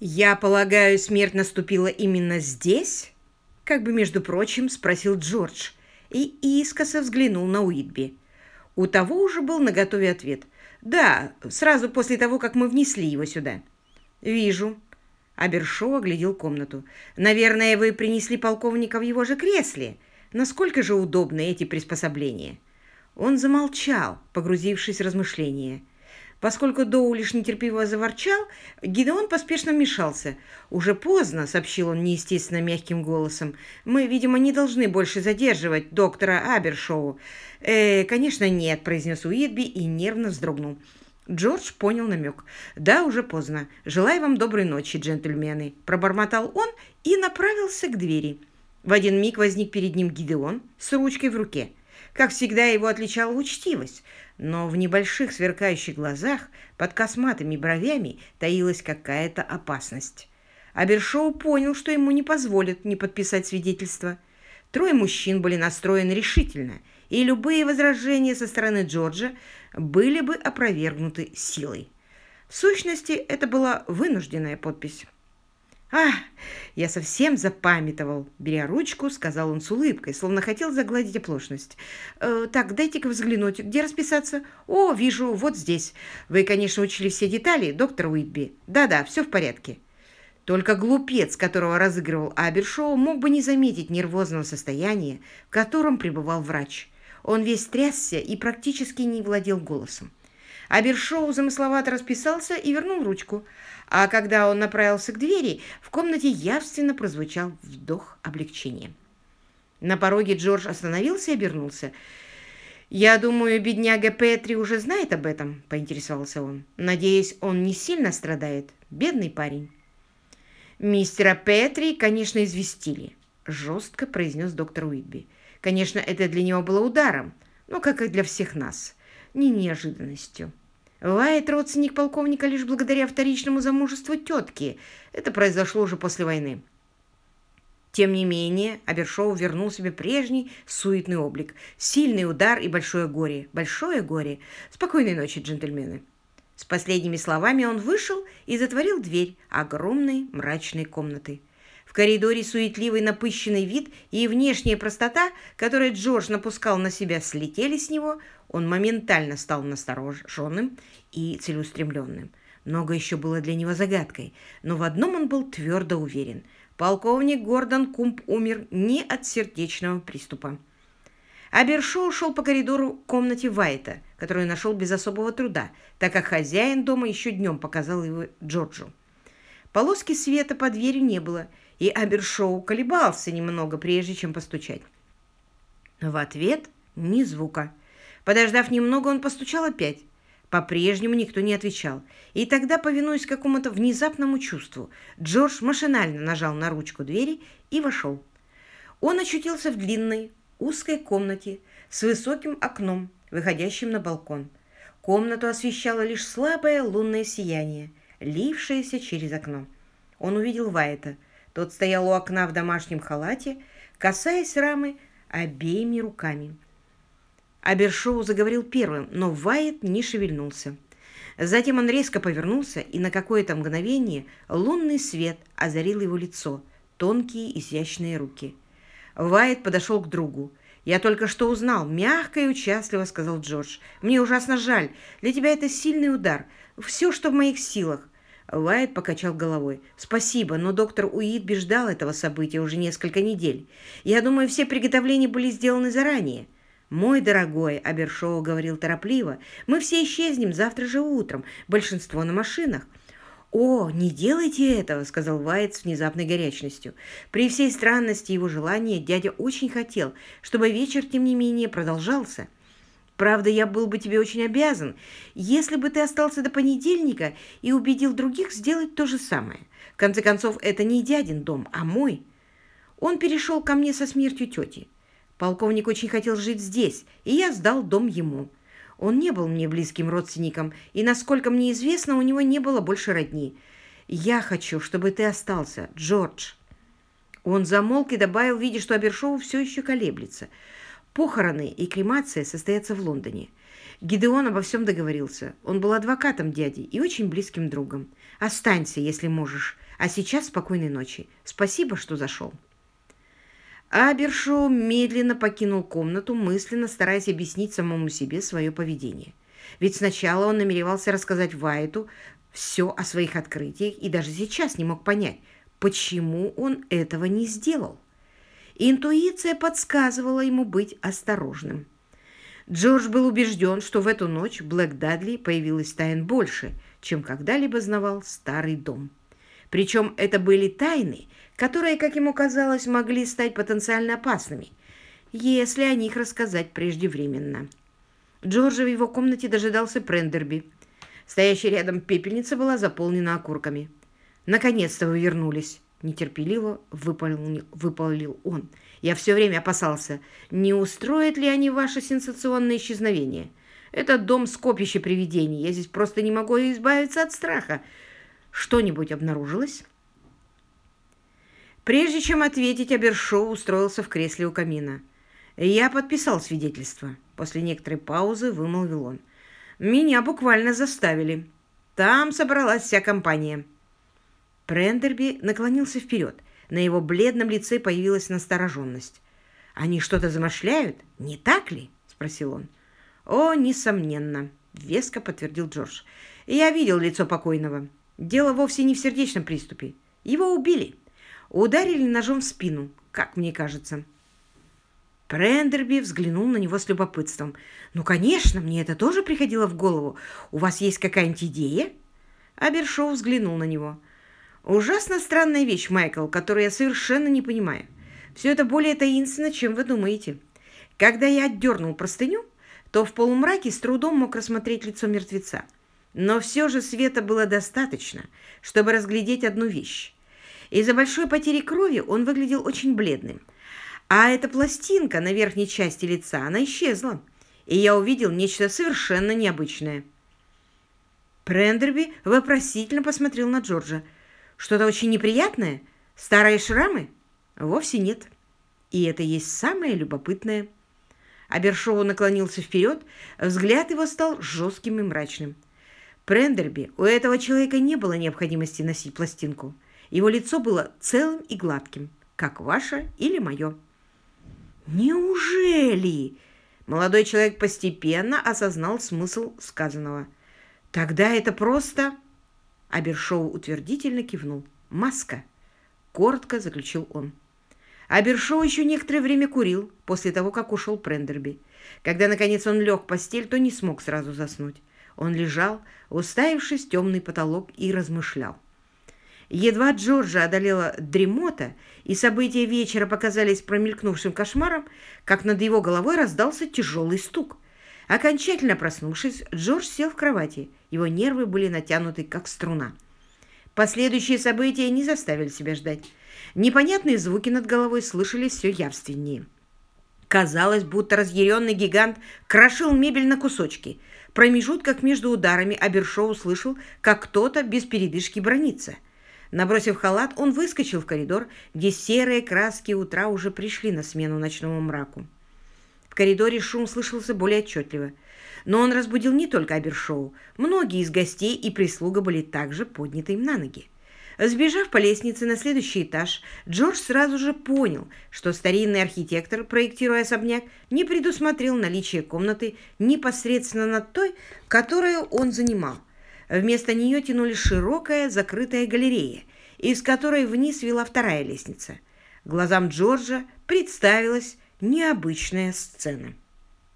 «Я полагаю, смерть наступила именно здесь?» Как бы, между прочим, спросил Джордж и искоса взглянул на Уитби. У того уже был наготове ответ. «Да, сразу после того, как мы внесли его сюда». «Вижу». Абершоу оглядел комнату. «Наверное, вы принесли полковника в его же кресле. Насколько же удобны эти приспособления?» Он замолчал, погрузившись в размышления. Поскольку Доу лишь нетерпеливо заворчал, Гидеон поспешно вмешался. «Уже поздно», — сообщил он неестественно мягким голосом. «Мы, видимо, не должны больше задерживать доктора Абершоу». Конечно, нет», — произнес Уитби и нервно вздрогнул. Джордж понял намек. «Да, уже поздно. Желаю вам доброй ночи, джентльмены», — пробормотал он и направился к двери. В один миг возник перед ним Гидеон с ручкой в руке. Как всегда, его отличала учтивость, но в небольших сверкающих глазах под косматыми бровями таилась какая-то опасность. Абершоу понял, что ему не позволят не подписать свидетельство. Трое мужчин были настроены решительно, и любые возражения со стороны Джорджа были бы опровергнуты силой. В сущности, это была вынужденная подпись. «Ах, я совсем запамятовал!» Беря ручку, сказал он с улыбкой, словно хотел загладить оплошность. «Так, дайте-ка взглянуть. Где расписаться? О, вижу, вот здесь. Вы, конечно, учли все детали, доктор Уитби. Да-да, все в порядке». Только глупец, которого разыгрывал Абершоу, мог бы не заметить нервозного состояния, в котором пребывал врач. Он весь трясся и практически не владел голосом. Абершоу замысловато расписался и вернул ручку, а когда он направился к двери, в комнате явственно прозвучал вздох облегчения. На пороге Джордж остановился и обернулся. «Я думаю, бедняга Петри уже знает об этом», — поинтересовался он. «Надеюсь, он не сильно страдает, бедный парень». «Мистера Петри, конечно, известили», — жестко произнес доктор Уитби. «Конечно, это для него было ударом, но, как и для всех нас, не неожиданностью. Уайт родственник полковника лишь благодаря вторичному замужеству тетки. Это произошло уже после войны». Тем не менее, Абершоу вернул себе прежний суетный облик. Сильный удар и большое горе. Большое горе. Спокойной ночи, джентльмены. С последними словами он вышел и затворил дверь огромной мрачной комнаты. В коридоре суетливый напыщенный вид и внешняя простота, которые Джордж напускал на себя, слетели с него. Он моментально стал настороженным и целеустремленным. Многое еще было для него загадкой, но в одном он был твердо уверен. Полковник Гордон Кумб умер не от сердечного приступа. Абершоу шел по коридору к комнате Уайта, которую нашел без особого труда, так как хозяин дома еще днем показал его Джорджу. Полоски света под дверью не было, и Абершоу колебался немного, прежде чем постучать. В ответ ни звука. Подождав немного, он постучал опять. По-прежнему никто не отвечал. И тогда, повинуясь какому-то внезапному чувству, Джордж машинально нажал на ручку двери и вошел. Он очутился в длинной, узкой комнате с высоким окном, выходящим на балкон. Комнату освещало лишь слабое лунное сияние, лившееся через окно. Он увидел Уайта. Тот стоял у окна в домашнем халате, касаясь рамы обеими руками. Абершоу заговорил первым, но Уайт не шевельнулся. Затем он резко повернулся, и на какое-то мгновение лунный свет озарил его лицо, тонкие изящные руки. Уайт подошел к другу. «Я только что узнал», — мягко и участливо сказал Джордж. «Мне ужасно жаль. Для тебя это сильный удар. Все, что в моих силах». Уайт покачал головой. «Спасибо, но доктор Уитби ждал этого события уже несколько недель. Я думаю, все приготовления были сделаны заранее». «Мой дорогой», — Абершоу говорил торопливо, — «мы все исчезнем завтра же утром, большинство на машинах». «О, не делайте этого», — сказал Уайт с внезапной горячностью. При всей странности его желания дядя очень хотел, чтобы вечер, тем не менее, продолжался. «Правда, я был бы тебе очень обязан, если бы ты остался до понедельника и убедил других сделать то же самое. В конце концов, это не дядин дом, а мой. Он перешел ко мне со смертью тети. Полковник очень хотел жить здесь, и я сдал дом ему. Он не был мне близким родственником, и, насколько мне известно, у него не было больше родни. Я хочу, чтобы ты остался, Джордж». Он замолк и добавил, видя, что Абершоу все еще колеблется. «Похороны и кремация состоятся в Лондоне. Гидеон обо всем договорился. Он был адвокатом дяди и очень близким другом. Останься, если можешь. А сейчас спокойной ночи. Спасибо, что зашел». Абершоу медленно покинул комнату, мысленно стараясь объяснить самому себе свое поведение. Ведь сначала он намеревался рассказать Вайту все о своих открытиях и даже сейчас не мог понять, почему он этого не сделал. Интуиция подсказывала ему быть осторожным. Джордж был убежден, что в эту ночь в Блэк Дадли появилось тайн больше, чем когда-либо знавал старый дом. Причем это были тайны, которые, как ему казалось, могли стать потенциально опасными, если о них рассказать преждевременно. Джорджа в его комнате дожидался Прендерби. Стоящая рядом пепельница была заполнена окурками. «Наконец-то вы вернулись!» – нетерпеливо выпалил он. «Я все время опасался, не устроят ли они ваше сенсационное исчезновение. Этот дом – скопище привидений. Я здесь просто не могу избавиться от страха. Что-нибудь обнаружилось?» Прежде чем ответить, Абершоу устроился в кресле у камина. «Я подписал свидетельство», — после некоторой паузы вымолвил он. «Меня буквально заставили. Там собралась вся компания». Прендерби наклонился вперед. На его бледном лице появилась настороженность. «Они что-то замышляют, не так ли?» — спросил он. «О, несомненно», — веско подтвердил Джордж. «Я видел лицо покойного. Дело вовсе не в сердечном приступе. Его убили. Ударили ножом в спину, как мне кажется». Прендерби взглянул на него с любопытством. «Ну, конечно, мне это тоже приходило в голову. У вас есть какая-нибудь идея?» Абершоу взглянул на него. «Ужасно странная вещь, Майкл, которую я совершенно не понимаю. Все это более таинственно, чем вы думаете. Когда я отдернул простыню, то в полумраке с трудом мог рассмотреть лицо мертвеца. Но все же света было достаточно, чтобы разглядеть одну вещь. Из-за большой потери крови он выглядел очень бледным. А эта пластинка на верхней части лица, она исчезла, и я увидел нечто совершенно необычное». Прендерби вопросительно посмотрел на Джорджа. «Что-то очень неприятное? Старые шрамы?» «Вовсе нет. И это есть самое любопытное». Абершоу наклонился вперед, взгляд его стал жестким и мрачным. «Прендерби, у этого человека не было необходимости носить пластинку. Его лицо было целым и гладким, как ваше или мое». «Неужели?» Молодой человек постепенно осознал смысл сказанного. «Тогда это просто...» Абершоу утвердительно кивнул. «Маска», — коротко заключил он. Абершоу еще некоторое время курил после того, как ушел Прендерби. Когда, наконец, он лег в постель, то не смог сразу заснуть. Он лежал, уставившись в темный потолок, и размышлял. Едва Джорджа одолела дремота, и события вечера показались промелькнувшим кошмаром, как над его головой раздался тяжелый стук. Окончательно проснувшись, Джордж сел в кровати. Его нервы были натянуты, как струна. Последующие события не заставили себя ждать. Непонятные звуки над головой слышались все явственнее. Казалось, будто разъяренный гигант крошил мебель на кусочки. В промежутках между ударами Абершоу услышал, как кто-то без передышки бранится. Набросив халат, он выскочил в коридор, где серые краски утра уже пришли на смену ночному мраку. В коридоре шум слышался более отчетливо. Но он разбудил не только Абершоу. Многие из гостей и прислуга были также подняты им на ноги. Сбежав по лестнице на следующий этаж, Джордж сразу же понял, что старинный архитектор, проектируя особняк, не предусмотрел наличие комнаты непосредственно над той, которую он занимал. Вместо нее тянулась широкая закрытая галерея, из которой вниз вела вторая лестница. Глазам Джорджа представилась необычная сцена.